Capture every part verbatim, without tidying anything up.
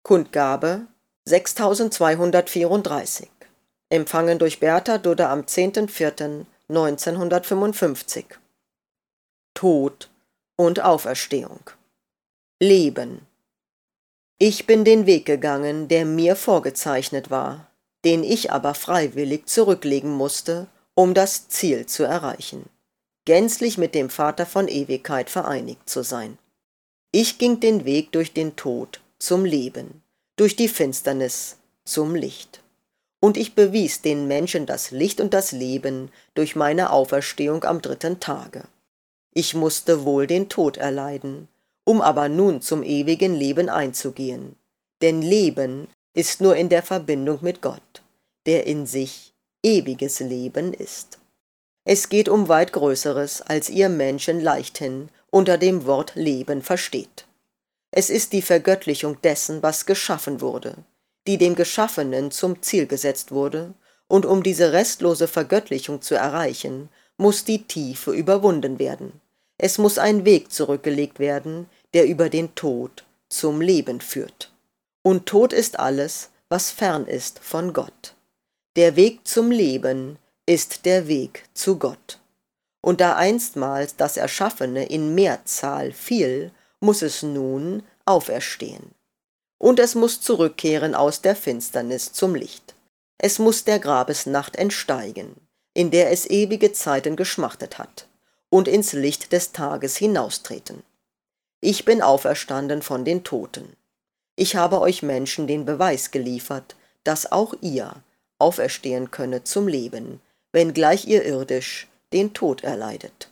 Kundgabe sechstausendzweihundertvierunddreißig. Empfangen durch Bertha Dudde am zehnten vierten neunzehnhundertfünfundfünfzig. Tod und Auferstehung. Leben. Ich bin den Weg gegangen, der mir vorgezeichnet war, den ich aber freiwillig zurücklegen musste, um das Ziel zu erreichen, gänzlich mit dem Vater von Ewigkeit vereinigt zu sein. Ich ging den Weg durch den Tod zum Leben, durch die Finsternis zum Licht. Und ich bewies den Menschen das Licht und das Leben durch meine Auferstehung am dritten Tage. Ich musste wohl den Tod erleiden, um aber nun zum ewigen Leben einzugehen. Denn Leben ist nur in der Verbindung mit Gott, der in sich ewiges Leben ist. Es geht um weit Größeres, als ihr Menschen leichthin unter dem Wort Leben versteht. Es ist die Vergöttlichung dessen, was geschaffen wurde, die dem Geschaffenen zum Ziel gesetzt wurde, und um diese restlose Vergöttlichung zu erreichen, muss die Tiefe überwunden werden. Es muss ein Weg zurückgelegt werden, der über den Tod zum Leben führt. Und Tod ist alles, was fern ist von Gott. Der Weg zum Leben ist der Weg zu Gott. Und da einstmals das Erschaffene in Mehrzahl fiel, muss es nun auferstehen. Und es muss zurückkehren aus der Finsternis zum Licht. Es muss der Grabesnacht entsteigen, in der es ewige Zeiten geschmachtet hat, und ins Licht des Tages hinaustreten. Ich bin auferstanden von den Toten. Ich habe euch Menschen den Beweis geliefert, dass auch ihr auferstehen könne zum Leben, wenngleich ihr irdisch den Tod erleidet.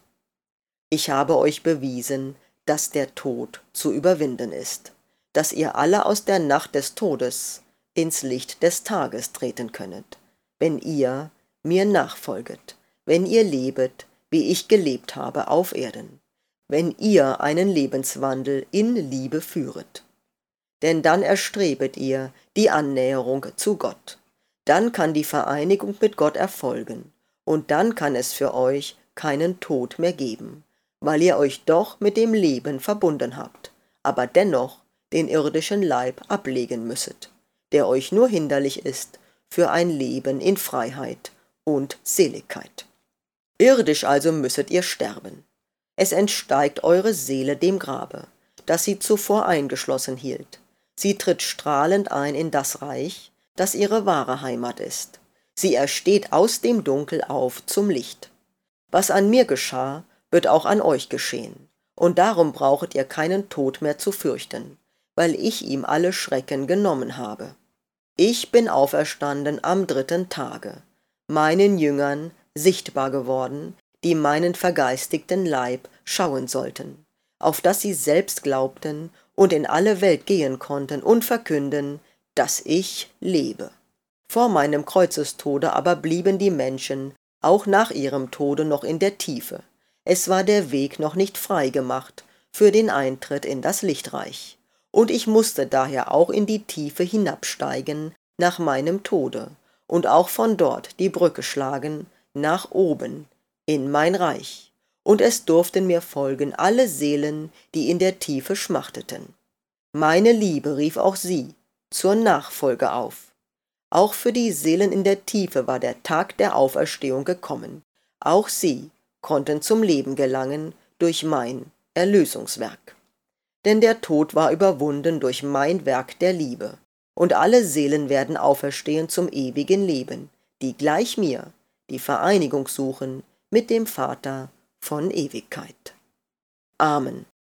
Ich habe euch bewiesen, dass der Tod zu überwinden ist, dass ihr alle aus der Nacht des Todes ins Licht des Tages treten könnet, wenn ihr mir nachfolget, wenn ihr lebet, wie ich gelebt habe auf Erden, wenn ihr einen Lebenswandel in Liebe führet. Denn dann erstrebet ihr die Annäherung zu Gott, dann kann die Vereinigung mit Gott erfolgen, und dann kann es für euch keinen Tod mehr geben, weil ihr euch doch mit dem Leben verbunden habt, aber dennoch den irdischen Leib ablegen müsset, der euch nur hinderlich ist für ein Leben in Freiheit und Seligkeit. Irdisch also müsset ihr sterben. Es entsteigt eure Seele dem Grabe, das sie zuvor eingeschlossen hielt. Sie tritt strahlend ein in das Reich, das ihre wahre Heimat ist. Sie ersteht aus dem Dunkel auf zum Licht. Was an mir geschah, wird auch an euch geschehen, und darum brauchet ihr keinen Tod mehr zu fürchten, weil ich ihm alle Schrecken genommen habe. Ich bin auferstanden am dritten Tage, meinen Jüngern sichtbar geworden, die meinen vergeistigten Leib schauen sollten, auf dass sie selbst glaubten und in alle Welt gehen konnten und verkünden, dass ich lebe. Vor meinem Kreuzestode aber blieben die Menschen auch nach ihrem Tode noch in der Tiefe. Es war der Weg noch nicht frei gemacht für den Eintritt in das Lichtreich. Und ich musste daher auch in die Tiefe hinabsteigen nach meinem Tode und auch von dort die Brücke schlagen nach oben in mein Reich. Und es durften mir folgen alle Seelen, die in der Tiefe schmachteten. Meine Liebe rief auch sie zur Nachfolge auf. Auch für die Seelen in der Tiefe war der Tag der Auferstehung gekommen. Auch sie konnten zum Leben gelangen durch mein Erlösungswerk. Denn der Tod war überwunden durch mein Werk der Liebe, und alle Seelen werden auferstehen zum ewigen Leben, die gleich mir die Vereinigung suchen mit dem Vater von Ewigkeit. Amen.